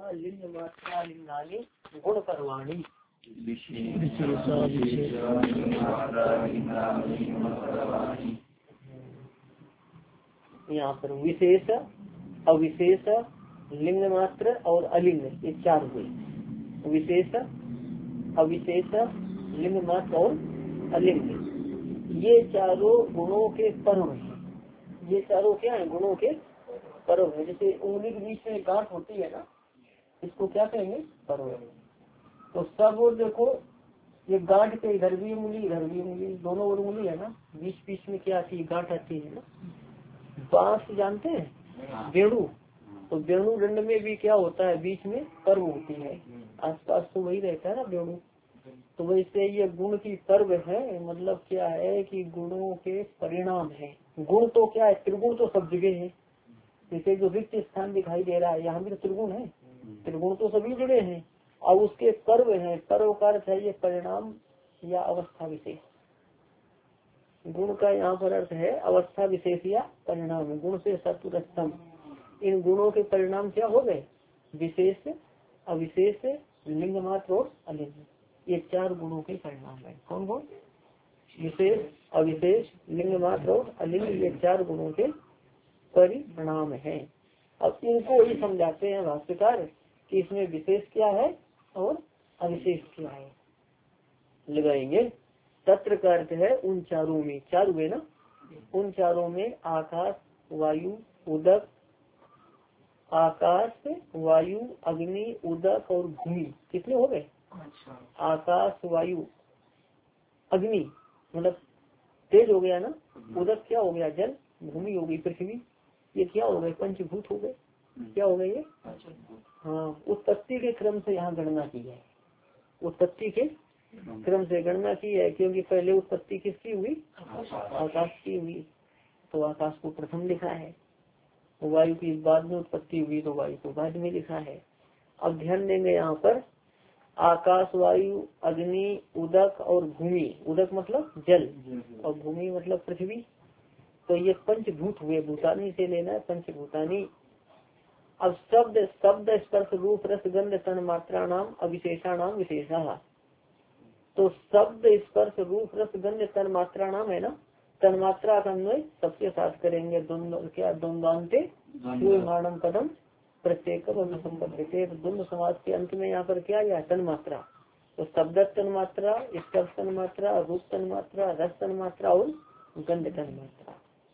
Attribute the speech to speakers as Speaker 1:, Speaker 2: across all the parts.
Speaker 1: लिंग मात्रा लिंगानी गुण पर्वाणी। यहाँ पर विशेष अविशेष लिंग मात्र और अलिंग ये चार हुए। विशेष अविशेष लिंग मात्र और अलिंग ये चारों गुणों के पर्व हैं। ये चारों क्या है? गुणों के पर्व है। जैसे उंगली के बीच में गांठ होती है ना, इसको क्या कहेंगे? पर्व। तो सब देखो ये गांठ के इधर भी उंगली इधर भी उंगली, दोनों ओर उंगली है ना, बीच बीच में क्या आती है? गांठ आती है ना। बांस जानते हैं? वेणु। तो वेणु दंड में भी क्या होता है? बीच में पर्व होती है, आसपास तो वही रहता है ना वेणु। तो वैसे ये गुण की पर्व है। मतलब क्या है कि गुणों के परिणाम है। गुण तो क्या है? त्रिगुण तो सब जगह है। जैसे जो रिक्त स्थान दिखाई दे रहा है यहाँ भी तो त्रिगुण है। त्रिगुण तो सभी जगह है। और उसके पर्व है। पर्व का अर्थ है ये परिणाम या अवस्था विशेष। गुण का यहाँ पर अर्थ है अवस्था विशेष या परिणाम। गुण से सत्वरस्तम, इन गुणों के परिणाम क्या हो गए? विशेष अविशेष लिंग मात्र और अलिंग, ये चार गुणों के परिणाम है। कौन कौन? विशेष अविशेष लिंग मात्र और अलिंग, ये चार गुणों के परिणाम है। अब इनको ही समझाते हैं भाष्यकार कि इसमें विशेष क्या है और अविशेष क्या है। लगाएंगे तत्र का अर्थ है उन चारों में, चार हुए ना, उन चारों में आकाश वायु उदक, आकाश वायु अग्नि उदक और भूमि, कितने हो गए? आकाश वायु अग्नि मतलब तेज हो गया ना, उदक क्या हो गया? जल, भूमि होगी पृथ्वी, ये क्या हो गए? पंचभूत हो गए। क्या हो गए ये? हाँ, उत्पत्ति के क्रम से यहाँ गणना की है। उत्पत्ति के क्रम से गणना की है, क्योंकि पहले उत्पत्ति किसकी हुई? आकाश की हुई, तो आकाश को प्रथम लिखा है। वायु की बाद में उत्पत्ति हुई, तो वायु को बाद में लिखा है। अब ध्यान देंगे यहाँ पर आकाश वायु अग्नि उदक और भूमि। उदक मतलब जल और भूमि मतलब पृथ्वी। तो ये पंचभूत हुए। भूतानी से लेना है, पंचभूतानी। अब शब्द शब्द स्पर्श रूप रस गंध तन मात्रा नाम अविशेषा नाम विशेषा। तो शब्द स्पर्श रूप रस गंध तन मात्रा नाम है ना, तन मात्रा का अन्वय सबके साथ करेंगे। क्या द्वंद्वान्ते मानम पदम प्रत्येक द्वंद्व समाज के अंत में यहाँ पर क्या आया? तन मात्रा। तो शब्द तन मात्रा, स्पर्श तन मात्रा, रूप तन मात्रा, रस तन मात्रा और गंध तन मात्रा,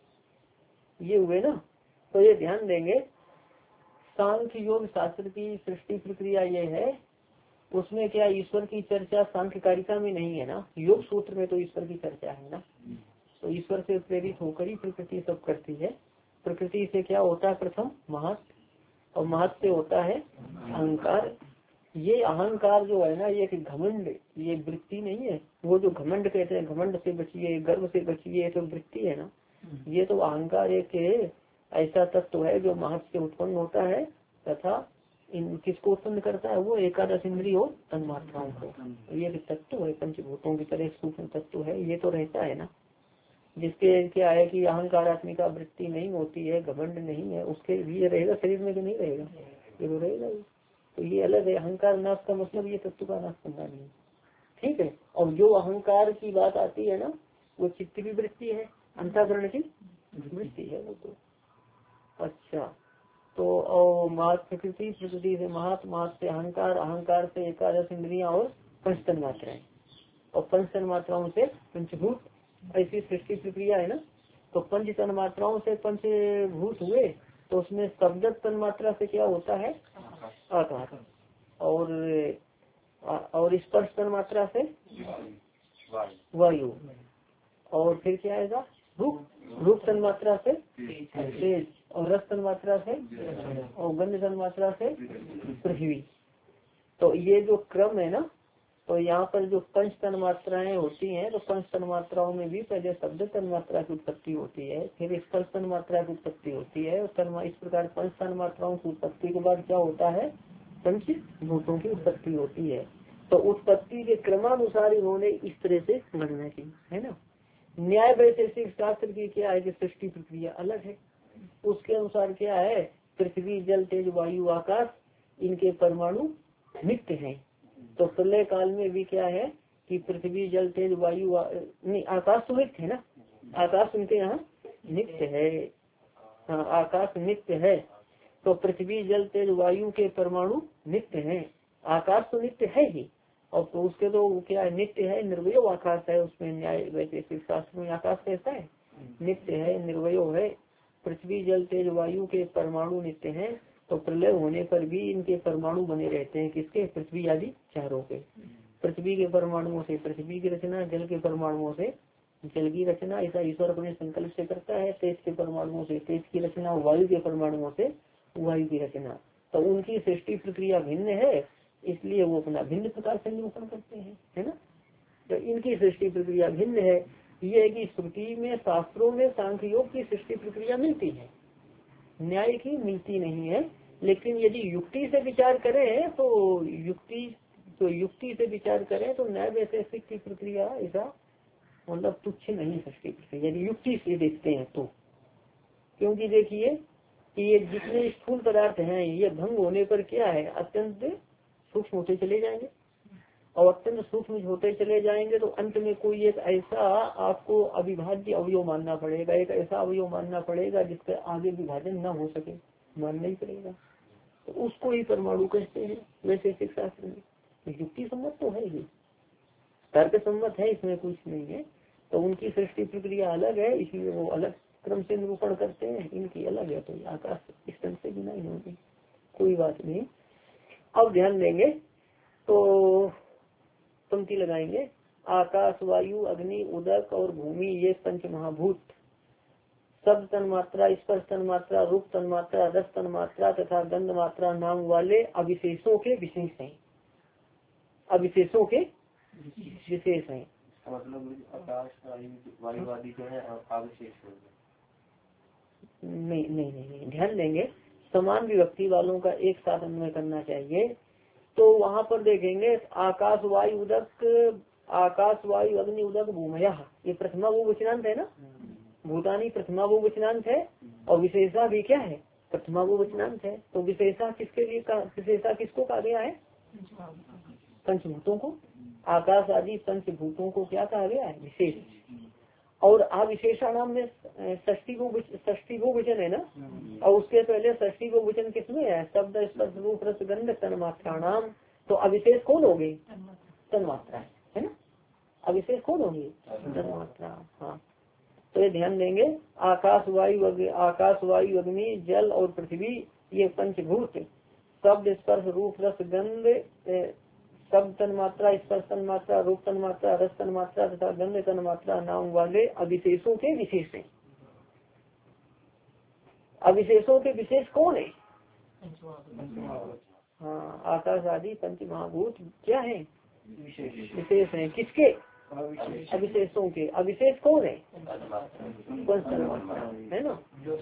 Speaker 1: ये हुए ना। तो ये ध्यान देंगे सांख्य योग शास्त्र की सृष्टि प्रक्रिया ये है, उसमें क्या ईश्वर की चर्चा सांख्य कारिका में नहीं है ना। योग सूत्र में तो ईश्वर की चर्चा है ना। तो ईश्वर से प्रेरित होकर ही प्रकृति सब करती है। प्रकृति से क्या होता है? प्रथम महत्, और महत् से होता है अहंकार। ये अहंकार जो है ना, ये घमंड, ये वृत्ति नहीं है। वो जो घमंड कहते हैं, घमंड से बचिए, गर्व से बचिए, तो वृत्ति है ना। ये तो अहंकार एक ऐसा तत्व है जो महत् से उत्पन्न होता है, तथा इन किसको उत्पन्न करता है? वो एकादश इंद्रिय और तन्मात्राओं को। ये तत्व है, पंचभूतों की तरह सूक्ष्म तत्व है। ये तो रहता है ना, जिसके क्या है कि अहंकारात्मिका वृत्ति नहीं होती है, घमंड नहीं है, उसके भी ये रहेगा शरीर में कि नहीं रहेगा? ये तो रहेगा। तो ये अलग है। अहंकार नाश का मतलब ये तत्व का नाश करना नहीं, ठीक है। और जो अहंकार की बात आती है ना, वो चित्त की वृत्ति है, अंतःकरण की वृत्ति है वो तो। अच्छा, तो और प्रकृति, प्रकृति से महत्, महत् से अहंकार, अहंकार से एकादश इंद्रियां और पंचतन मात्राएं, और पंचतन मात्राओं से पंचभूत। ऐसी सृष्टि प्रक्रिया है ना। तो पंच तन मात्राओं से पंचभूत हुए, तो उसमें शब्द तन मात्रा से क्या होता है? आकाश। और स्पर्श तन मात्रा से वायु। और फिर क्या आएगा? रूप। रूप तन मात्रा से तेज, और रस तन मात्रा से, और गंध तन मात्रा से पृथ्वी। तो ये जो क्रम है ना, तो यहाँ पर जो पंच तन मात्राएं होती हैं, तो पंच तन मात्राओं में भी पहले शब्द तन मात्रा की उत्पत्ति होती है, फिर स्पर्श तन मात्रा की उत्पत्ति होती है, और इस प्रकार पंच तन मात्राओं की उत्पत्ति के बाद क्या होता है? पंच भूतों की उत्पत्ति होती है। तो उत्पत्ति के क्रमानुसार इन्होंने इस तरह से गणना की है ना। न्याय वैशेषिक शास्त्र की क्या है कि सृष्टि प्रक्रिया अलग है। उसके अनुसार क्या है? पृथ्वी जल तेज वायु आकाश, इनके परमाणु नित्य हैं। तो प्रलय काल में भी क्या है कि पृथ्वी जल तेज वायु नहीं, आकाश तो नित्य है ना, आकाश उनके यहाँ नित्य है। हाँ, आकाश नित्य है। तो पृथ्वी जल तेज वायु के परमाणु नित्य हैं। आकाश तो नित्य है ही, और तो उसके तो क्या है, नित्य है, निर्वय आकाश है। उसमें न्याय वैशेषिक शास्त्र में आकाश कैसा है, नित्य है, निर्वय है। पृथ्वी जल तेज वायु के परमाणु नित्य हैं। तो प्रलय होने पर भी इनके परमाणु बने रहते हैं, किसके, पृथ्वी आदि चारों के। पृथ्वी के परमाणुओं से पृथ्वी की रचना, जल के परमाणुओं से जल की रचना, ऐसा ईश्वर अपने संकल्प से करता है। तेज के परमाणुओं से तेज की रचना, वायु के परमाणुओं से वायु की रचना। तो उनकी सृष्टि प्रक्रिया भिन्न है, इसलिए वो अपना भिन्न प्रकार से निरूपण करते हैं, है ना। तो इनकी सृष्टि प्रक्रिया भिन्न है। ये है कि श्रुति में, शास्त्रों में सांख्य योग की सृष्टि प्रक्रिया मिलती है, न्याय की मिलती नहीं है। लेकिन यदि युक्ति से विचार करें तो युक्ति से विचार करें तो न्याय वैशेषिक की प्रक्रिया ऐसा मतलब तुच्छ नहीं सृष्टि प्रक्रिया, यदि युक्ति से देखते हैं तो। क्योंकि देखिए कि ये जितने स्थूल पदार्थ हैं, ये भंग होने पर क्या है, अत्यंत सूक्ष्म होते चले जाएंगे, और अत्यंत सूक्ष्म होते चले जाएंगे तो अंत में कोई एक ऐसा आपको अविभाज्य अवयव मानना पड़ेगा, एक ऐसा अवयव मानना पड़ेगा जिसका आगे विभाजन न हो सके, मानना ही पड़ेगा। तो उसको ही परमाणु कहते हैं वैशेषिक शास्त्र में। युक्ति सम्मत तो है ही, तर्क सम्मत है, इसमें कुछ नहीं है। तो उनकी सृष्टि प्रक्रिया अलग है, इसलिए वो अलग क्रम से निरूपण करते हैं, इनकी अलग है। तो आकाश इस तरह से बिना ही होगी, कोई बात नहीं। अब ध्यान देंगे तो पंक्ति लगाएंगे, आकाश वायु अग्नि उदक और भूमि ये पंच महाभूत शब्द तन्मात्रा, स्पर्श तन्मात्रा, रूप तन्मात्रा, रस तन्मात्रा तथा गंध मात्रा नाम वाले अविशेषों के विशेष हैं। अविशेषों के विशेष हैं,
Speaker 2: मतलब आकाश वायु आदि जो है अविशेष
Speaker 1: नहीं, नहीं नहीं नहीं, ध्यान देंगे समान विभक्ति वालों का एक साथ अन्वय करना चाहिए। तो वहाँ पर देखेंगे आकाश वायु उदक, आकाश वायु अग्नि उदक भूमया, ये प्रथमा बहुवचनांत है ना, भूतानी प्रथमा बहुवचनांत है, और विशेषा भी क्या है, प्रथमा बहुवचनांत है। तो विशेषा किसके लिए विशेषा किसको कहा गया है, पंचभूतों को, आकाश आदि पंचभूतों को क्या कहा गया है, विशेष। और अविशेषाणाम में षष्ठी बहुवचन है ना, और उसके पहले षष्ठी बहुवचन किसमें है, शब्द स्पर्श रूप रस गंध तन्मात्राणाम। तो अविशेष कौन होगी, तन्मात्रा है ना, अविशेष कौन होगी, तन्मात्रा। हाँ, तो ये ध्यान देंगे, आकाश वायु अग्नि जल और पृथ्वी ये पंचभूत शब्द स्पर्श रूप रस गंध, शब्द तन्मात्रा, स्पर्श तन्मात्रा, रूप तन्मात्रा, रस तन्मात्रा तथा गंध तन्मात्रा नाम वाले अविशेषों के विशेष हैं। अविशेषों के विशेष कौन है, हाँ, आकाश आदि पंच महाभूत क्या है, विशेष हैं। किसके, अविशेषों के। अविशेष कौन है, है ना।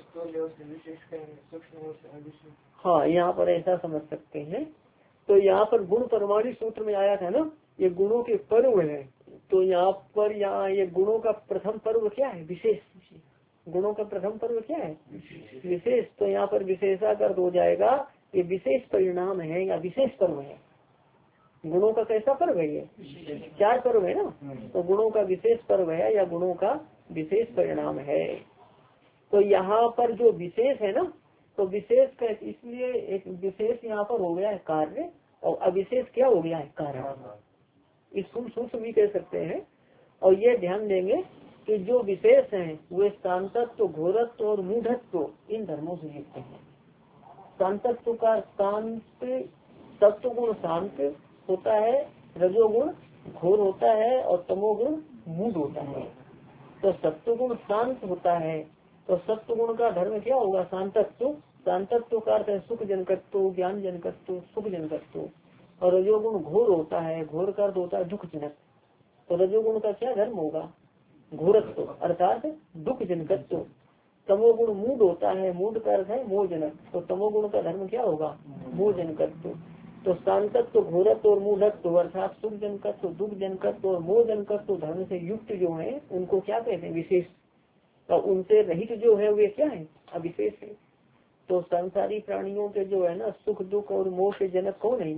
Speaker 1: हाँ, यहाँ पर ऐसा समझ सकते हैं। तो यहाँ पर गुण परमाणु सूत्र में आया था ना, ये गुणों के पर्व है। तो यहाँ ये गुणों का प्रथम पर्व क्या है, विशेष। गुणों का प्रथम पर्व क्या है, विशेष। तो यहाँ पर विशेषा का अर्थ हो जाएगा ये विशेष परिणाम है या विशेष पर्व है। गुणों का कैसा पर्व है, ये चार पर्व है ना, तो गुणों का विशेष पर्व है या गुणों का विशेष परिणाम है। तो यहाँ पर जो विशेष है ना, तो विशेष का इसलिए एक विशेष यहाँ पर हो गया है कार्य, और अविशेष क्या हो गया है, कारण। इस सूक्ष्म भी कह सकते हैं। और ये ध्यान देंगे कि जो विशेष हैं वे शांतत्व, घोरत्व और मूढ़त्व इन धर्मों से युक्त हैं। शांतत्व का शांत, सत्व गुण शांत होता है, रजोगुण घोर होता है, और तमोगुण मूढ़ होता है। तो सत्व गुण शांत होता है, तो सत्व गुण का धर्म क्या होगा, शांतत्व। शांतत्व का अर्थ है सुख जनकत्व, ज्ञान जनकत्व, सुख जनकत्व। और रजोगुण घोर होता है, घोर का अर्थ होता है दुख जनक। तो रजोगुण का क्या धर्म होगा, घोरत्व अर्थात दुख जनकत्व। तमोगुण मूढ़ होता है, मूढ़ का अर्थ है मोह जनक। तो तमोगुण का धर्म क्या होगा, मोह जनकत्व। तो शांतत्व, घोरत्व और मूढ़त्व अर्थात सुख जनकत्व, दुख जनकत्व और मोह जनकत्व धर्म से युक्त जो है उनको क्या कहते हैं, विशेष। और उनसे रहित जो है वे क्या है, अविशेष है। तो संसारी प्राणियों के जो है ना सुख दुख और मोह के जनक कौन है?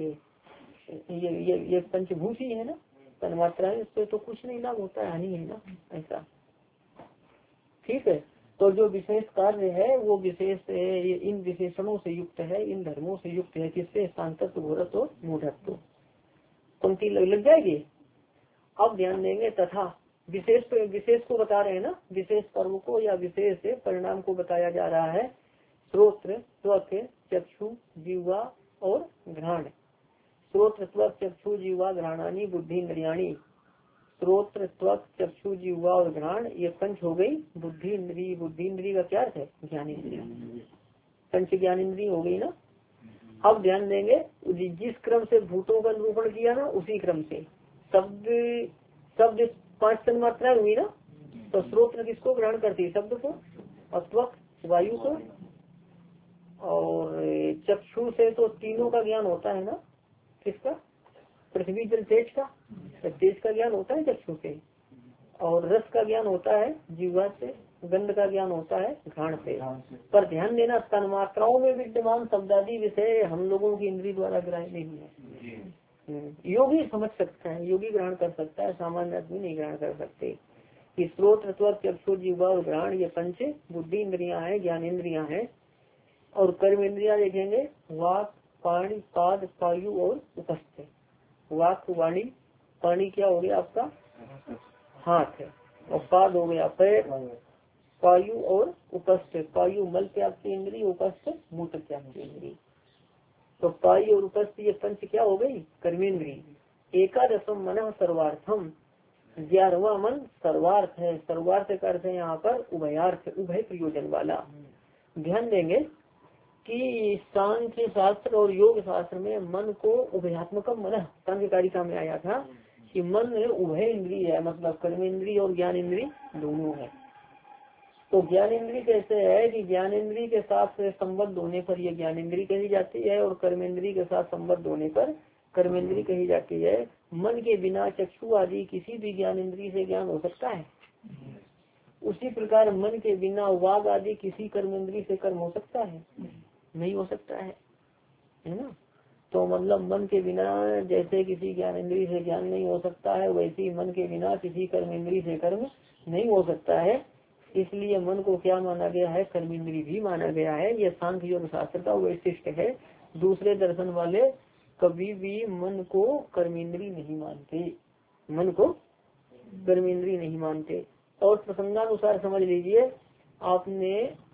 Speaker 1: ये पंचभूत ही है ना, तन्मात्राएं, इससे तो कुछ नहीं लाभ होता है, हानि है ना, ऐसा। ठीक है, तो जो विशेष कार्य है वो विशेष इन विशेषणों से युक्त है, इन धर्मों से युक्त है। किससे? सांतत्व, घोरत्व और मूढ़त्व। पंक्ति लग जाएगी। अब ध्यान देंगे। तथा विशेष को बता रहे हैं ना, विशेष पर्व को या विशेष परिणाम को बताया जा रहा है। श्रोत्र, त्वक, चक्षु, जीवा और घ्राण। श्रोत्र, त्वक, चक्षु, जीवा, घ्राणानी बुद्धि इंद्रियाणी। श्रोत्र, त्वक, चक्षु, जीवा और घ्राण, ये पंच हो गई बुद्धि इंद्री। बुद्धि इंद्री का क्या अर्थ है? ज्ञानेन्द्रिय। पंच ज्ञानेन्द्रिय हो गई ना। अब ध्यान देंगे, जिस क्रम से भूतों का निरूपण किया ना, उसी क्रम से शब्द 5 तन्मात्राएं हुई ना। तो श्रोत्र किसको ग्रहण करती है? शब्द को। और त्वक वायु को, और चक्षु से तो तीनों का ज्ञान होता है ना। किसका? पृथ्वी जल तेज का। तो तेज का ज्ञान होता है चक्षु से, और रस का ज्ञान होता है जीवा से, गंध का ज्ञान होता है घ्राण से। पर ध्यान देना, तन्मात्राओं में विद्यमान शब्दादि विषय हम लोगों की इंद्रिय द्वारा ग्रहण नहीं है। योगी समझ सकता है, योगी ग्रहण कर सकता है, सामान्य आदमी नहीं ग्रहण कर सकते। कि श्रोत्र, त्वक, चक्षु, जीवा और घ्राण, ये पंच बुद्धि इंद्रियां हैं, ज्ञान इंद्रियां हैं। और कर्म इंद्रियां देखेंगे, वाक, पाणी, पाद, पायु और उपस्थ। वाक वाणी, पानी क्या हो गया आपका? हाथ है। और पाद हो गया पैर, पायु और उपस्थ। पायु मल त्याग की इंद्री, उपस्थ मूत्र त्याग की इंद्री। तो पायु और उपस्थ ये पंच क्या हो गई? कर्मेंद्री। एकादशम मन सर्वार्थम, 11वां मन सर्वार्थ है। सर्वार्थ का अर्थ है यहाँ पर उभयार्थ, उभय प्रयोजन वाला। ध्यान देंगे कि सांख्य शास्त्र और योग शास्त्र में मन को उभयात्मकम मन, सांख्य कारिका में आया था कि मन उभय इंद्रिय है, मतलब कर्मेंद्री और ज्ञान इंद्री दोनों है। तो ज्ञान इंद्री कैसे है कि ज्ञान इंद्री के साथ संबद्ध होने पर यह ज्ञान इंद्री कही जाती है, और कर्मेंद्री के साथ संबद्ध होने पर कर्मेंद्री कही जाती है। मन के बिना चक्षु आदि किसी भी ज्ञान इंद्री से ज्ञान हो सकता है? उसी प्रकार मन के बिना वाग आदि किसी कर्मेंद्री से कर्म हो सकता है? नहीं हो सकता है ना। तो मतलब मन के बिना जैसे किसी ज्ञान इंद्री से ज्ञान नहीं हो सकता है, वैसे ही मन के बिना किसी कर्म इंद्री से कर्म नहीं हो सकता है। इसलिए मन को क्या माना गया है? कर्म इंद्री भी माना गया है। यह सांख्य योग शास्त्र का वैशिष्ट है। दूसरे दर्शन वाले कभी भी मन को कर्म इंद्री नहीं मानते, मन को कर्म इंद्री नहीं मानते। और प्रसंगानुसार समझ लीजिए, आपने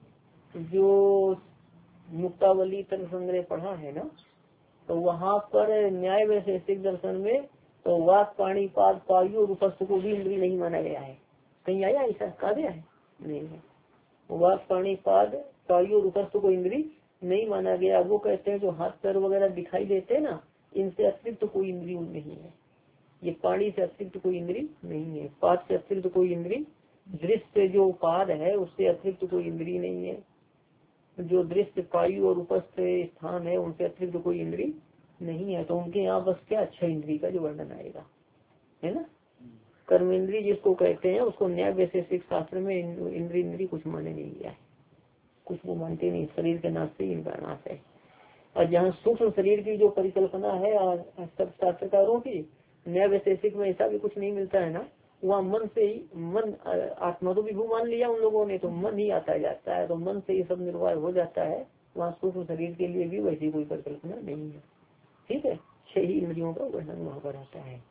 Speaker 1: जो मुक्तावली तर्क संग्रह पढ़ा है ना, तो वहाँ पर न्याय वैशेषिक दर्शन में तो वाक, पाणी, पाद, पायु और उपस्थ को भी इंद्री नहीं माना गया है। कहीं आया ऐसा? कहा गया है? नहीं है। वाक, पाणी, पाद, पायु और उपस्थ को इंद्री नहीं माना गया। वो कहते हैं जो हाथ पैर वगैरह दिखाई देते हैं ना, इनसे अतिरिक्त कोई इंद्री नहीं है। ये पाणी से अतिरिक्त कोई इंद्री नहीं है, पाद से अतिरिक्त कोई इंद्री, दृश्य जो पाद है उससे अतिरिक्त कोई इंद्री नहीं है, जो दृश्य पायु और उपस्थ स्थान है उनसे अतिरिक्त कोई इंद्री नहीं है। तो उनके यहाँ बस क्या अच्छा इंद्री का जो वर्णन आएगा, है ना। कर्म इंद्री जिसको कहते हैं उसको न्याय वैशेषिक शास्त्र में इंद्री कुछ माने नहीं गया है, कुछ वो मानते नहीं। शरीर के नाश से इनका नाश है। और जहाँ सूक्ष्म शरीर की जो परिकल्पना है सब शास्त्रकारों की, न्याय वैशेषिक में ऐसा भी कुछ नहीं मिलता है ना। वहाँ मन से ही, मन आत्मा तो विभू मान लिया उन लोगों ने, तो मन ही आता जाता है, तो मन से ही सब निर्वाह हो जाता है। वहाँ सूक्ष्म शरीर के लिए भी वैसी कोई परिकल्पना नहीं है। ठीक है, 6 ही इंद्रियों का वर्णन वहाँ पर आता है।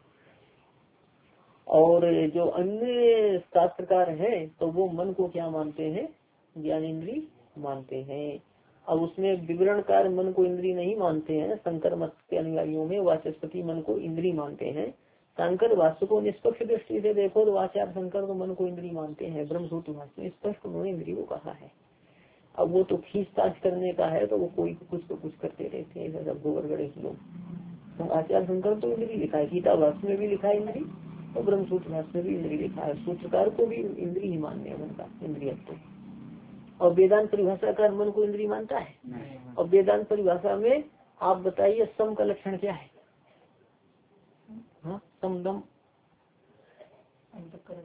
Speaker 1: और जो अन्य शास्त्रकार हैं तो वो मन को क्या मानते हैं? ज्ञानेन्द्रीय मानते हैं। अब उसमें विवरणकार मन को इंद्रिय नहीं मानते हैं। शंकर मत के अनुयायियों में वाचस्पति मन को इंद्रिय मानते हैं। शंकर भाष्य को निष्पक्ष दृष्टि से देखो तो आचार्य शंकर तो मन को इंद्रिय मानते हैं। ब्रह्मसूत्र भाष्य में स्पष्ट उन्होंने इंद्रिय को कहा है। अब वो तो खींचताछ करने का है तो वो कोई कुछ तो कुछ करते रहते हैं सब गोबर गणेश लोग। तो आचार्य शंकर तो इंद्रिय लिखा है, गीता भाष्य में भी लिखा है इंद्रिय, और ब्रह्मसूत्र भाष्य में भी इंद्रिय लिखा है। सूत्रकार को भी इंद्रिय ही मानने हैं मन का, इंद्रियत्व। और वेदांत परिभाषा का मन को इंद्रिय मानता है। और वेदांत परिभाषा में आप बताइए सम का लक्षण क्या है? हाँ, समदम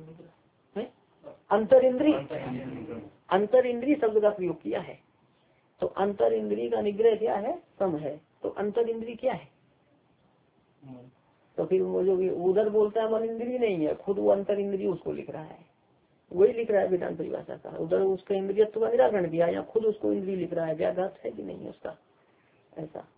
Speaker 1: अंतर इंद्रिय, अंतर इंद्रिय शब्द का प्रयोग किया है। तो अंतर इंद्रिय का निग्रह क्या है? सम है। तो अंतर इंद्रिय क्या है? तो फिर वो जो उधर बोलता है मन इंद्रिय नहीं है, खुद वो अंतर इंद्रिय उसको लिख रहा है, वही लिख रहा है वेदांत परिभाषा का। उधर उसका इंद्रियत्व का निराकरण किया, या खुद उसको इंद्रिय लिख रहा है, व्याघात है कि नहीं है उसका, ऐसा।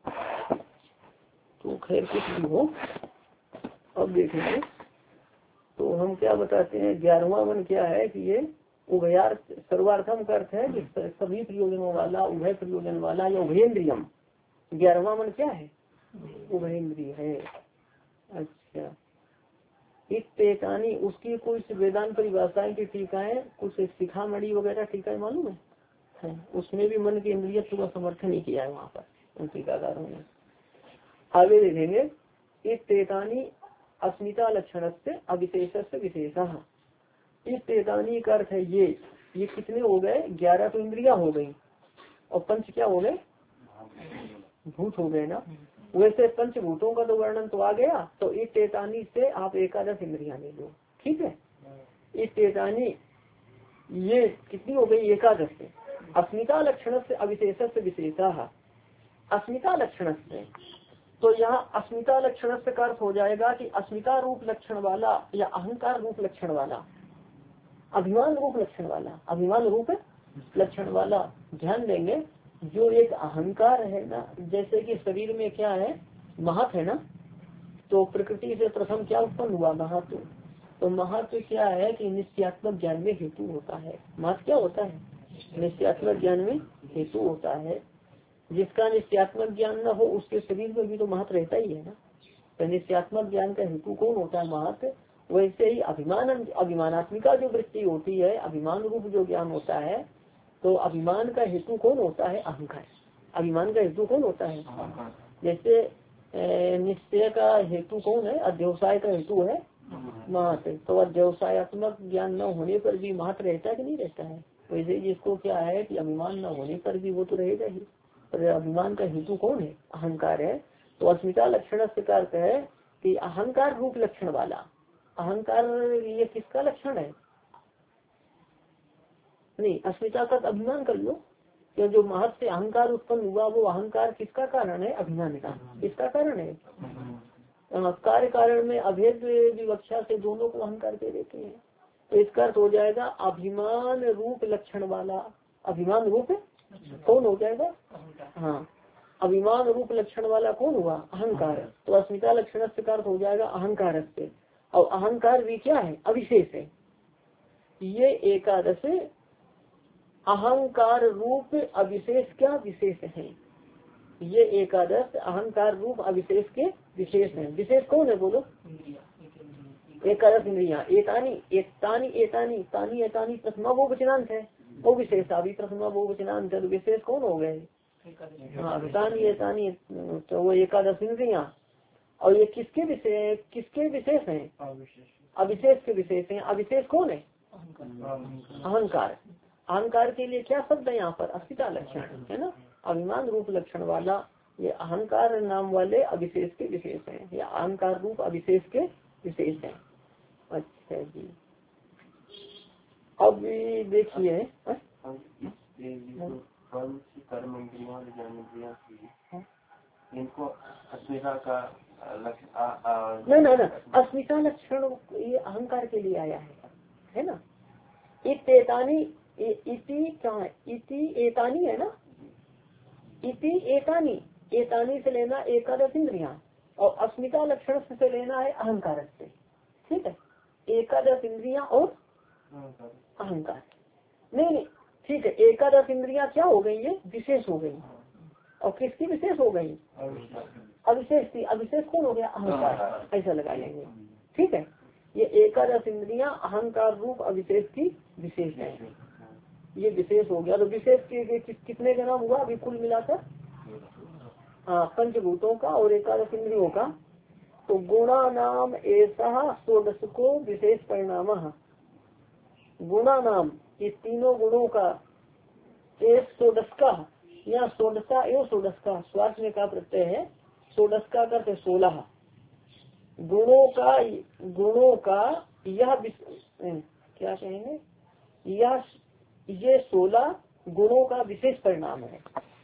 Speaker 1: तो खैर कुछ भी हो, अब देखेंगे। तो हम क्या बताते हैं, 11वां मन क्या है कि ये उभयार सर्वार्थम का अर्थ है कि सभी प्रयोजनों वाला, उभय प्रयोजन वाला या उभयेंद्रियम। 11वां मन क्या है? उभयेंद्रिय है। अच्छा, इत्तेतानी उसकी कुछ वेदांत परिभाषाएं की टीकाएं, कुछ शिखामणि वगैरह टीकाएं मालूम है? उसमें भी मन के इंद्रियत्व का समर्थन ही किया है वहाँ पर उन टीकाकारों ने। आगे देखेंगे, इत्तेतानी अस्मिता लक्षण से अविशेष से विशेषः। इत्तेतानी का अर्थ है ये कितने हो गए? 11 तो इंद्रिया हो गई, और पंच क्या हो गए? भूत हो गए ना। वैसे पंचभूतों का तो वर्णन तो आ गया, तो इत्तेतानी से आप 11 इंद्रिया ले लो, ठीक है। इत्तेतानी ये कितनी हो गई? 11 से। अस्मिता लक्षण से अविशेष से विशेषः। अस्मिता लक्षण से, तो यहाँ अस्मिता लक्षण से का अर्थ हो जाएगा कि अस्मिता रूप लक्षण वाला या अहंकार रूप लक्षण वाला, अभिमान रूप लक्षण वाला, अभिमान रूप लक्षण वाला। ध्यान देंगे, जो एक अहंकार है ना, जैसे कि शरीर में क्या है? महत्व है ना। तो प्रकृति से प्रथम क्या उत्पन्न हुआ? महत्व। तो महत्व क्या है कि निश्चयात्मक ज्ञान में हेतु होता है। महत्व क्या होता है? निश्चयात्मक ज्ञान में हेतु होता है। जिसका निश्चयात्मक ज्ञान न हो उसके शरीर में भी तो महत्व रहता ही है ना। तो निश्चयात्मक ज्ञान का हेतु कौन होता है? महत्व। वैसे ही अभिमानात्मिका जो वृत्ति होती है, अभिमान रूप जो ज्ञान होता है, तो अभिमान का हेतु कौन होता है? अहंकार। अभिमान का हेतु कौन होता है? जैसे निश्चय का हेतु कौन है? अध्यवसाय का हेतु है महत्व। तो अध्यवसायत्मक ज्ञान न होने पर भी महत्व रहता है कि नहीं रहता है? वैसे जिसको क्या है कि अभिमान न होने पर भी वो तो रहेगा ही, पर अभिमान का हेतु कौन है? अहंकार है। तो अस्मिता लक्षण से का अर्थ है कि अहंकार रूप लक्षण वाला। अहंकार ये किसका लक्षण है? नहीं, अस्मिता का अभिमान कर लो, कि जो महत्व से अहंकार उत्पन्न हुआ वो अहंकार किसका कारण है? अभिमान का। किसका कारण है? कार्य कारण में अभेद विवक्षा से दोनों को अहंकार के देते हैं। तो इसका अर्थ हो जाएगा अभिमान रूप लक्षण वाला। अभिमान रूप कौन हो जाएगा? हाँ, अभिमान रूप लक्षण वाला कौन हुआ? अहंकार। तो अस्मिता लक्षण से अर्थ हो जाएगा अहंकार से। और अहंकार भी क्या है? अविशेष है। ये 11 अहंकार रूप अविशेष क्या विशेष है? ये 11 अहंकार रूप अविशेष के विशेष हैं। विशेष कौन है? बोलो। 11 इंद्रियां। एतानी प्रथमा वो वचनांत है, वो विशेषा भी प्रथमा वो वचनांत है। तो विशेष कौन हो गए? हाँ, एतानी। तो वो 11 इंद्रियां। और ये किसके विशेष हैं? अविशेष के विशेष हैं। अविशेष कौन है? अहंकार। अहंकार के लिए क्या शब्द है यहाँ पर? अस्मिता लक्षण है ना। अभिमान रूप लक्षण वाला ये अहंकार नाम वाले अविशेष के विशेष हैं, या अहंकार रूप अविशेष के विशेष हैं। अच्छा जी, अब देखिए
Speaker 2: इनको अस्मिता का
Speaker 1: ना अस्मिता लक्षण ये अहंकार के लिए आया है ना। इत्तेतानी इति क्या है? इति एतानी है ना। इति एतानी से लेना 11 इंद्रियां, और अस्मिता लक्षण से लेना है अहंकार से। ठीक है, 11 इंद्रियां और अहंकार। नहीं, ठीक है। 11 इंद्रियां क्या हो गई? ये विशेष हो गई। और किसकी विशेष हो गई? अविशेष की। अविशेष कौन हो गया? अहंकार। ऐसा लगा लेंगे। ठीक है, ये 11 इंद्रियां अहंकार रूप अविशेष की विशेष है। ये विशेष हो गया। तो विशेष कितने का नाम हुआ अभी कुल मिलाकर? हाँ, पंचभूतों का और 11 इंद्रियों का। तो गुणा नाम ऐसा षोडश को विशेष परिणाम। गुणा नाम ये तीनों गुणों का एक षोडश का, या षोडशा एवं षोडश का स्वार्थ में का प्रत्यय है। षोडश का करते 16 गुणों का यह क्या कहेंगे? यह ये 16 गुणों का विशेष परिणाम है।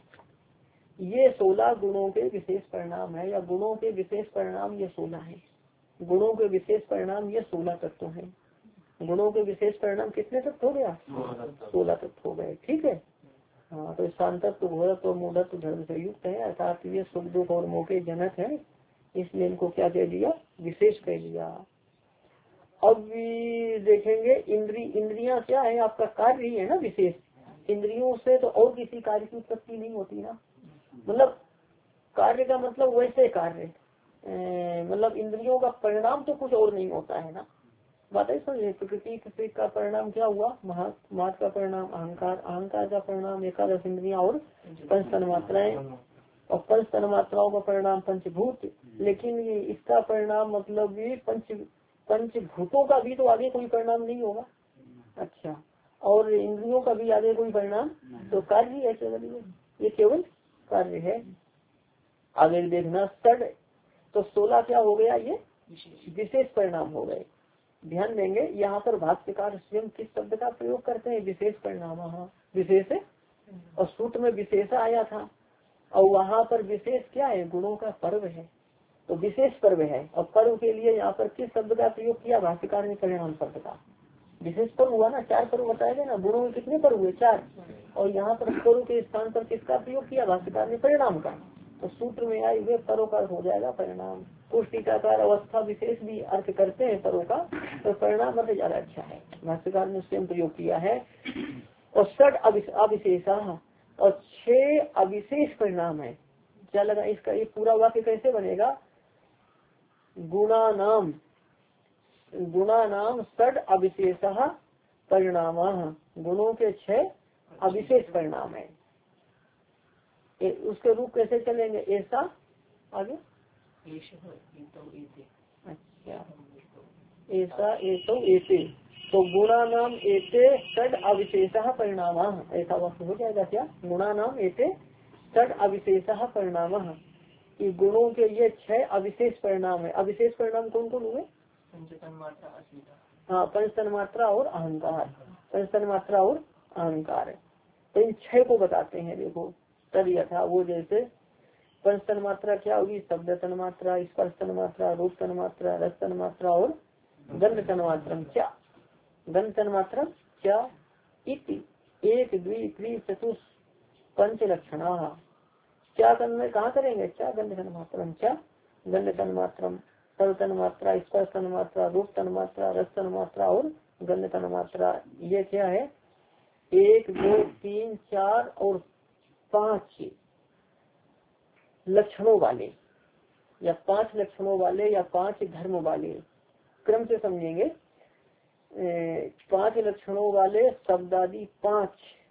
Speaker 1: ये 16 गुणों के विशेष परिणाम है, या गुणों के विशेष परिणाम ये 16 है। गुणों के विशेष परिणाम ये 16 तत्व है। गुणों के विशेष परिणाम कितने तत्व हो गया? 16 तत्व हो गए। ठीक है। हाँ, तो शांतत्व, घोरत्व, मूढ़त्व धर्म से युक्त है, अर्थात ये सुख दुख और मोह के जनक है, इसलिए इनको क्या कह दिया? विशेष कह दिया। अब देखेंगे इंद्रियां क्या है? आपका कार्य ही है ना विशेष। इंद्रियों से तो और किसी कार्य की उत्पत्ति नहीं होती ना। मतलब कार्य का मतलब वैसे कार्य, मतलब इंद्रियों का परिणाम तो कुछ और नहीं होता है ना। बात है समझे। प्रकृति का परिणाम क्या हुआ? महत का परिणाम अहंकार, अहंकार का परिणाम एकादश इंद्रियां और पंच तन्मात्राएं, और पंच तन्मात्राओं का परिणाम पंचभूत। लेकिन इसका परिणाम मतलब भी पंचभूतों का भी तो आगे कोई परिणाम नहीं होगा। अच्छा, और इंद्रियों का भी आगे कोई परिणाम, तो कार्य ही है केवल, ये केवल कार्य है। आगे देखना षड, तो 16 क्या हो गया? ये विशेष परिणाम हो गए। ध्यान देंगे यहाँ पर भाष्यकार स्वयं किस शब्द का प्रयोग करते हैं? विशेष परिणाम। विशेष, और सूत्र में विशेष आया था, और वहाँ पर विशेष क्या है? गुणों का पर्व है, तो विशेष पर्व है। और पर्व के लिए यहाँ पर किस शब्द का प्रयोग किया? भाष्यकार ने परिणाम शब्द का। विशेष पर्व हुआ ना, 4 पर्व बताए गए ना। गुणों में कितने पर्व हुए? 4। और यहाँ पर पर्व के स्थान पर किसका प्रयोग किया? भाष्यकार ने परिणाम का। तो सूत्र में आए हुए पर्व का हो जाएगा परिणाम। कुछ टीकाकार अवस्था विशेष भी अर्थ करते हैं पर्व का, तो परिणाम अर्थ ज्यादा अच्छा है। भाष्यकार ने स्वयं प्रयोग किया है। और षड अविशेषा, और 6 अविशेष परिणाम है। क्या लगा इसका? ये पूरा वाक्य कैसे बनेगा? गुणानाम षड अविशेष परिणाम, गुणों के 6 अविशेष परिणाम है। उसके रूप कैसे चलेंगे? ऐसा आगे, अच्छा, ऐसा एतो एते, तो गुणानाम एते षड अविशेष परिणाम, ऐसा वाक्य हो जाएगा क्या? गुणानाम एते षड अविशेष परिणाम, कि गुणों के ये 6 अविशेष परिणाम है। अविशेष परिणाम कौन कौन हुए? हाँ, पंच तन्मात्रा और अहंकार, पंच तन्मात्रा और अहंकार। तो इन 6 को बताते हैं। देखो तद यथा, वो जैसे पंच तन्मात्रा क्या होगी? शब्द तन्मात्रा, स्पर्श तन्मात्रा, रूप तन्मात्रा, रस तन्मात्रा और गंध तन्मात्रम। क्या गंध तन्मात्रम क्या? इति 1 2 3 4 पंच लक्षणा। क्या करने कहाँ करेंगे? क्या गंध तन्मात्रम, क्या गंध तन्मात्रम, शब्द तन्मात्रा, स्पर्श तन्मात्रा, रूप तन्मात्रा, रस तन्मात्रा और गंध तन्मात्रा। ये क्या है? 1 2 3 4 और 5 लक्षणों वाले, या 5 लक्षणों वाले, या 5 धर्म वाले, क्रम से समझेंगे। 5 लक्षणों वाले शब्दादि 5।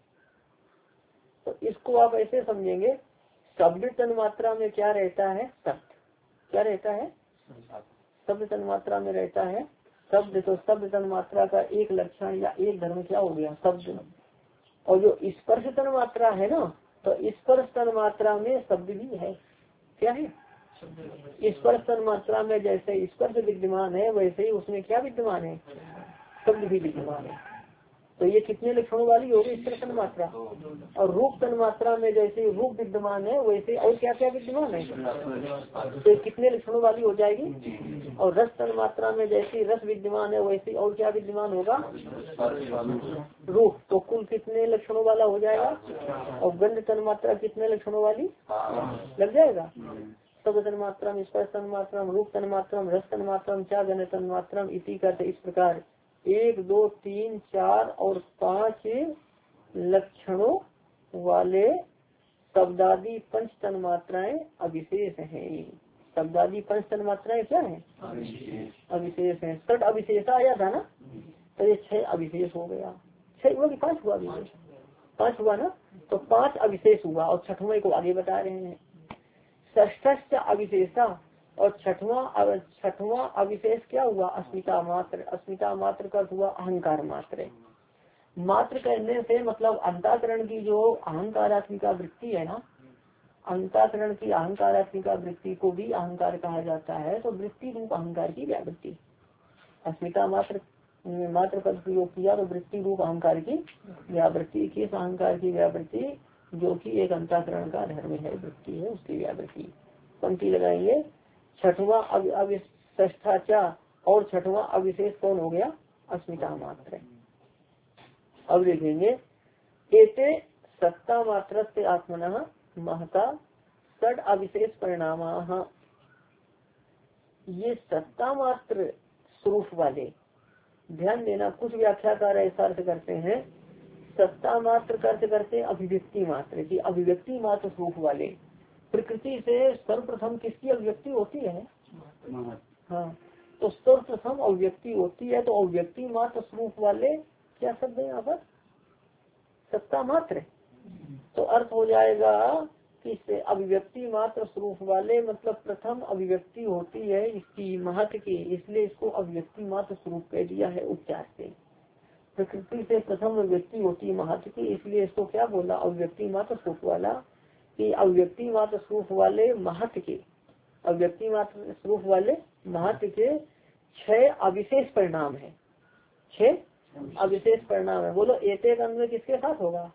Speaker 1: तो इसको आप ऐसे समझेंगे, शब्द तन्मात्रा में क्या रहता है? शब्द क्या रहता है? शब्द तन्मात्रा में रहता है शब्द। तो शब्द तन्मात्रा का एक लक्षण या एक धर्म क्या हो गया? शब्द। और जो स्पर्श तन्मात्रा है ना, तो स्पर्श तन्मात्रा में शब्द भी है। क्या है? स्पर्श तन्मात्रा में जैसे स्पर्श विद्यमान है, वैसे ही उसमें क्या विद्यमान है? शब्द भी विद्यमान है। तो ये कितने लक्षणों वाली होगी? स्पर्श तन्मात्रा। और रूप तन्मात्रा में जैसे रूप विद्यमान है, वैसे और क्या क्या विद्यमान है? तो कितने लक्षणों वाली हो जाएगी? और रस तन्मात्रा में जैसे रस विद्यमान है, वैसे और क्या विद्यमान होगा? रूप। तो कुल कितने लक्षणों वाला हो जाएगा? और गंध तन्मात्रा कितने लक्षणों वाली लग जाएगा? शब्द तन्मात्रम, स्पर्श तन्मात्रम, रूप तन्मात्रम, रस तन्मात्रम, क्या गंध तन्मात्रम इति करते इस प्रकार 1 2 3 4 और 5 लक्षणों वाले शब्दादि पंच तन्मात्राएं अविशेष हैं। शब्दादि पंच तन्मात्राएं क्या है? अविशेष है। षड अविशेष आया था ना, तो ये 6 अविशेष हो गया। 6 हुआ कि 5 हुआ? 5 हुआ ना। तो 5 अविशेष हुआ, और 6वें को आगे बता रहे हैं। षष्ठ अविशेषा, और छठवां अविशेष क्या हुआ? अस्मिता मात्र। अस्मिता मात्र का हुआ अहंकार मात्र। मात्र कहने से मतलब अंतःकरण की जो अहंकारात्मिका वृत्ति है ना, अंतःकरण की अहंकारात्मिका वृत्ति को भी अहंकार कहा जाता है। तो वृत्ति रूप अहंकार की व्यावृत्ति, अस्मिता मात्र मात्र पद प्रयोग किया तो वृत्ति रूप अहंकार की व्यावृत्ति। किस अहंकार की व्यावृत्ति? जो कि एक अंतःकरण का धर्म है, वृत्ति है, उसकी व्यावृत्ति। पंक्ति लगाएंगे। छठवां ष्ठाचा और छठवां अविशेष कौन हो गया? अस्मिता मात्र। अब देखेंगे एते सत्ता मात्र से आत्मनः महता षड अविशेष परिणाम। ये सत्ता मात्र स्वरूप वाले, ध्यान देना, कुछ व्याख्याकार ऐसा अर्थ करते हैं सत्ता मात्र का अर्थ करते हैं अभिव्यक्ति मात्र की, अभिव्यक्ति मात्र स्वरूप वाले। प्रकृति से सर्वप्रथम किसकी अभिव्यक्ति होती है? हाँ, तो सर्वप्रथम अभिव्यक्ति होती है, तो अभिव्यक्ति मात्र स्वरूप वाले क्या शब्द है यहाँ पर? सत्ता मात्र। तो अर्थ हो जाएगा कि अभिव्यक्ति मात्र स्वरूप वाले, मतलब प्रथम अभिव्यक्ति होती है इसकी महत्व की, इसलिए इसको अभिव्यक्ति मात्र स्वरूप कह दिया है उपचार से। प्रकृति से प्रथम अभिव्यक्ति होती है महत्व की, इसलिए इसको क्या बोला? अभिव्यक्ति मात्र स्वरूप वाला। कि अभिव्यक्ति मात्र स्वरूप वाले महत्व के, अभिव्यक्ति मात्र स्वरूप वाले महत्व के 6 अविशेष परिणाम है। 6 अविशेष परिणाम है। बोलो एक अन्वय किसके साथ होगा?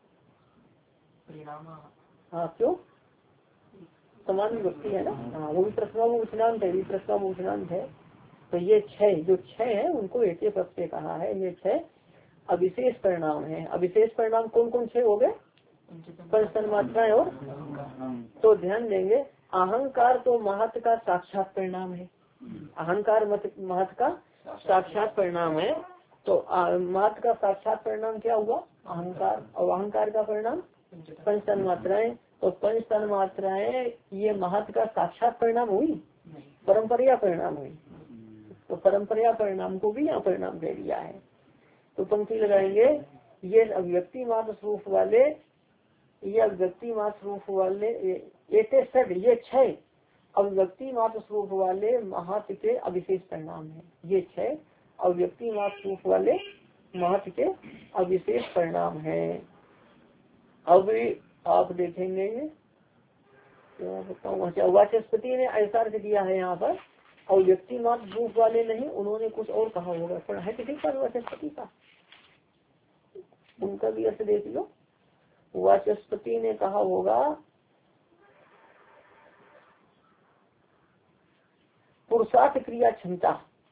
Speaker 1: हाँ, क्यों? समान विभक्ति है ना। हाँ, वो भी प्रश्नावचनांत है, प्रश्नावचनांत है। तो ये 6 जो 6 है उनको एक पद से कहा है। ये 6 अविशेष परिणाम है। अविशेष परिणाम कौन कौन 6 हो गए? पंचतन्मात्राएं और। तो ध्यान देंगे, अहंकार तो महत्व का साक्षात परिणाम है। अहंकार महत्व का साक्षात परिणाम है। तो महत्व का साक्षात परिणाम क्या हुआ? अहंकार। और अहंकार का परिणाम पंचतन्मात्राएं। तो पंचतन्मात्राएं ये महत्व का साक्षात परिणाम हुई, परंपरा परिणाम हुई। तो परंपरा परिणाम को भी यहाँ परिणाम दे दिया है। तो पंक्ति लगाएंगे, ये अभिव्यक्ति मात्र स्वरूप वाले, ये अभिव्यक्ति मात्र स्वरूप वाले एते सद, ये 6 अभिव्यक्ति मात्र स्वरूप वाले महत्व के अविशेष परिणाम है। ये 6 अभिव्यक्ति मात्र स्वरूप वाले महत्व के अविशेष परिणाम है। अब आप देखेंगे क्या बताऊँ, वाचस्पति ने ऐसा अर्थ दिया है यहाँ पर, और व्यक्ति मात्र रूप वाले नहीं, उन्होंने कुछ और कहा होगा। पढ़ा है किसी पर वाचस्पति का? उनका भी अर्थ देख लो। वाचस्पति ने कहा होगा पुरुषार्थ क्रिया क्षमता,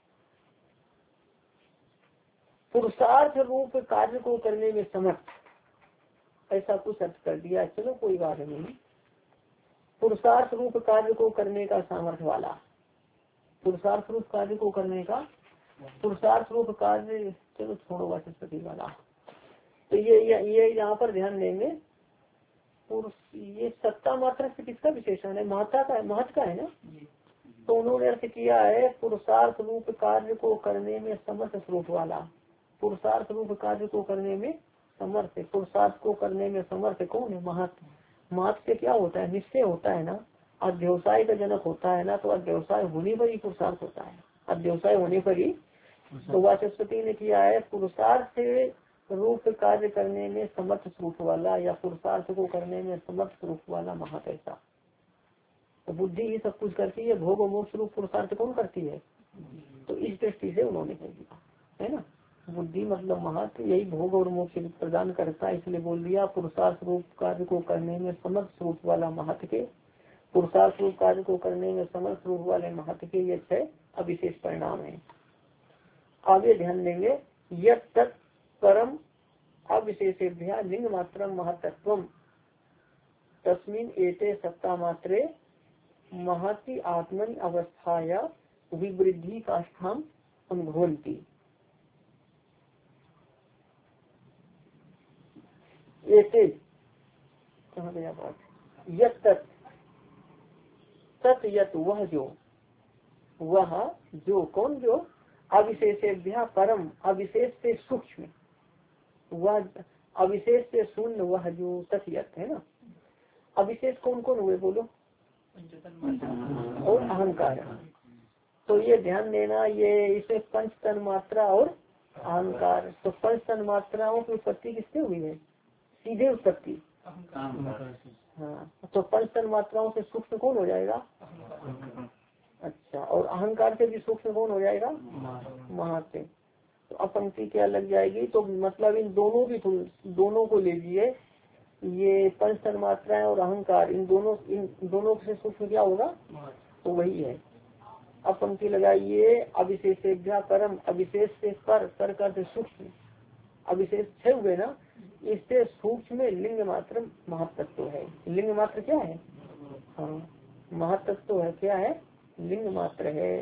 Speaker 1: पुरुषार्थ रूप कार्य को करने में समर्थ, ऐसा कुछ अर्थ कर दिया। चलो कोई बात नहीं। पुरुषार्थ रूप कार्य को करने का सामर्थ्य वाला, पुरुषार्थ रूप कार्य को करने का, पुरुषार्थ रूप कार्य, चलो छोड़ो वाचस्पति वाला। तो ये यहाँ पर ध्यान देंगे, ये सत्ता मात्र से किसका विशेषण है? महत्ता का, महत्व का है ना। तो उन्होंने अर्थ किया है पुरुषार्थ रूप कार्य को करने में समर्थ स्वरूप वाला। पुरुषार्थ रूप कार्य को करने में समर्थ, पुरुषार्थ को करने में समर्थ कौन है? महत्व। महत्व से क्या होता है? निश्चय होता है ना, अध्यवसाय का जनक होता है ना। तो अध्यवसाय होने पर ही पुरुषार्थ होता है, अध्यवसाय होने पर ही। तो वाचस्पति ने किया है पुरुषार्थ रूप कार्य करने में समर्थ स्वरूप वाला, या पुरुषार्थ को करने में समर्थ स्वरूप वाला महत। ऐसा तो बुद्धि ही सब कुछ करती है, भोग और मोक्ष रूप पुरुषार्थ कौन करती है? तो इस दृष्टि से उन्होंने कह दिया है ना, बुद्धि मतलब महत, यही भोग और मोक्ष प्रदान करता है। इसलिए बोल दिया पुरुषार्थ रूप कार्य को करने में समर्थ स्वरूप वाला महत के, पुरुषार्थ रूप कार्य को करने में समर्थ स्वरूप वाले महत के ये 6 अविशेष परिणाम है। आगे ध्यान देंगे, यत् तत् परम अविशेषेभ्या लिंग मात्र महत्त्व तस्मिन् एते सत्ता मात्रे महति आत्मनि अवस्थाया विवृद्धि का स्थान अनुभवन्ति। एते कहाँ गया बात? यत् तत्, तत् यत् वह जो, वह जो, कौन जो? अविशेषेभ्या परम, अविशेष से सूक्ष्म, वह अविशेष से शून्य, वह जो तथयत है ना। अविशेष कौन कौन हुए बोलो? और अहंकार। तो ये ध्यान देना, ये इसे पंच तन मात्रा और अहंकार। तो पंच तन मात्राओं की उत्पत्ति किससे हुई है? सीधे उत्पत्ति। हाँ, तो पंच तन मात्राओं से सूक्ष्म कौन हो जाएगा? अच्छा, और अहंकार से भी सूक्ष्म कौन हो जाएगा? महाते। तो अब पंक्ति क्या लग जाएगी? तो मतलब इन दोनों भी, दोनों को लीजिए, ये पंच तन्मात्राएं और अहंकार इन दोनों से सूक्ष्म क्या होगा, तो वही है। अब पंक्ति लगाइए, अविशेषेभ्या परम, अविशेष से पर कर सूक्ष्म, अविशेष 6 हुए ना, इससे सूक्ष्म में लिंग मात्र महत्तत्व है। लिंग मात्र क्या है, हाँ महत्तत्व है, क्या है, लिंग मात्र है।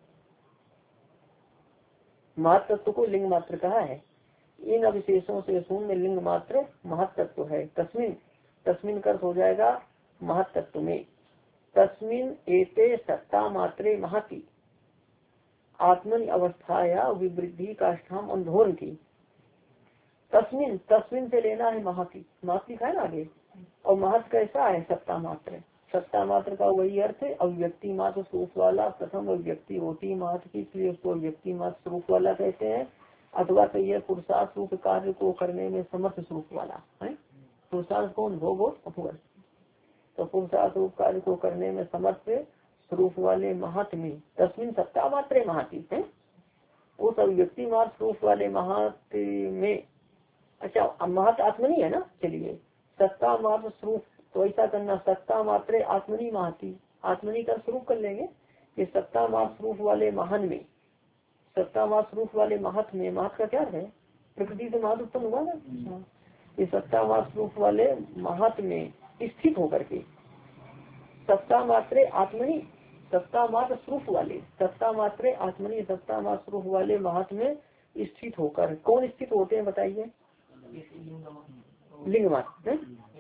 Speaker 1: महत्तत्व को लिंग मात्र कहा है। इन अविशेषों से शून्य लिंग मात्र महत्तत्व है। तस्मिन, तस्मिन का अर्थ हो जाएगा महत्तत्व में। तस्मिन एते सत्ता मात्रे महति आत्मनि अवस्थाया विवृद्धि काष्ठाम अंधोर की। तस्मिन, तस्मिन से लेना है महति, महति है ना आगे, और महत कैसा है, सत्ता मात्र। सत्ता मात्र का वही अर्थ है अभिव्यक्ति मात्र स्वरूप वाला। प्रथम अभिव्यक्ति होती है महत की, इसलिए उसको अभिव्यक्ति मात्र स्वरूप वाला कहते हैं। अथवा तो यह पुरुषार्थ रूप कार्य को करने में समर्थ स्वरूप वाला है। पुरुषार्थ कौन, भोग और अपवर्ग, तो पुरुषार्थ रूप कार्य को करने में समर्थ स्वरूप वाले महत में तस्मिन सत्ता मात्रे महति है, उस अभिव्यक्ति मात्र स्वरूप वाले महत में। अच्छा महत आत्मनी है ना, चलिए सत्ता मात्र स्वरूप, तो ऐसा करना सत्ता मात्रे आत्मनी महति, आत्मनी का स्वरूप कर लेंगे कि सत्ता मात्र स्वरूप वाले महान में, सत्ता मात्र स्वरूप वाले महत में, महत का क्या है, प्रकृति से महत उत्पन्न हुआ ना, ये सत्ता मात्र स्वरूप वाले महत में स्थित होकर के, सत्ता मात्रे आत्मनी, सत्ता मात्र स्वरूप वाले, सत्ता मात्रे आत्मनी, सत्ता मात्र स्वरूप वाले महत में स्थित होकर। कौन स्थित होते हैं बताइए, लिंग मात्र,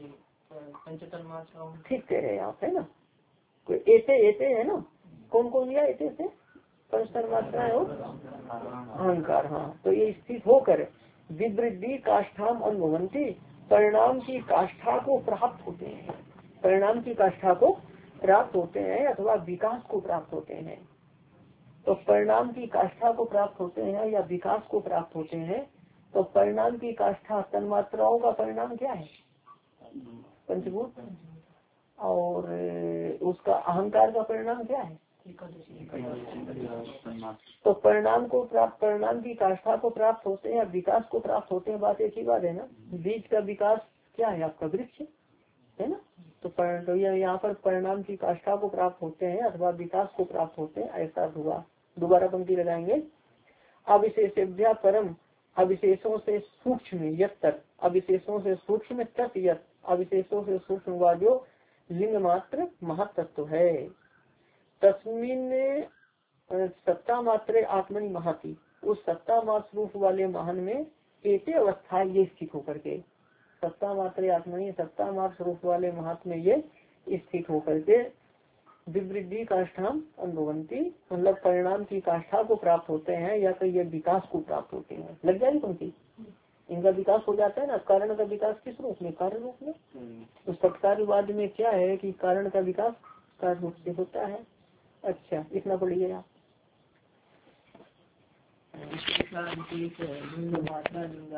Speaker 1: ठीक कह रहे हैं आप, है ना। कोई ऐसे ऐसे है ना, कौन कौन लिया ऐसे से, पंच तन्मात्राएं और अहंकार, हाँ। तो ये स्थित होकर विवृद्धि काष्ठाम अनुभवंती, परिणाम की काष्ठा को प्राप्त होते हैं, परिणाम की काष्ठा को प्राप्त होते हैं अथवा विकास को प्राप्त होते हैं। तो परिणाम की काष्ठा को प्राप्त होते हैं या विकास को प्राप्त होते हैं। तो परिणाम की काष्ठा तन्मात्राओं का परिणाम क्या है, पंचभूत, और उसका अहंकार का परिणाम क्या है, तो परिणाम को प्राप्त, परिणाम की काष्ठा को प्राप्त होते हैं, विकास को प्राप्त होते हैं, बात एक ही बात है ना। बीज का विकास क्या है, आपका वृक्ष है ना। तो यहाँ पर परिणाम की काष्ठा को प्राप्त होते हैं अथवा विकास को प्राप्त होते हैं, ऐसा हुआ। दोबारा पंक्ति लगाएंगे, अविशेषेभ्या परम, अविशेषों से सूक्ष्म यत् तत्, अविशेषों से सूक्ष्म तत् यत्, अविशेषों से सूक्ष्म हुआ जो लिंग मात्र महत्तत्व है। तस्मिन सत्ता मात्रे आत्मनि महति, उस सत्ता मात्र रूप वाले महान में एते अवस्था ये स्थित होकर के, सत्ता मात्रे आत्मनि, सत्ता मात्र रूप वाले महत में ये स्थित होकर के विवृद्धि काष्ठाम अनुभवंती, मतलब परिणाम की काष्ठा को प्राप्त होते हैं या तो ये विकास को प्राप्त होते हैं। लग जाएगी पंक्ति, इनका विकास हो जाता है ना। कारण का विकास किस रूप में, कार्य रूप में। तो सत्कार्यवाद में क्या है कि कारण का विकास कार्य रूप से होता है। अच्छा इतना पढ़िए आप।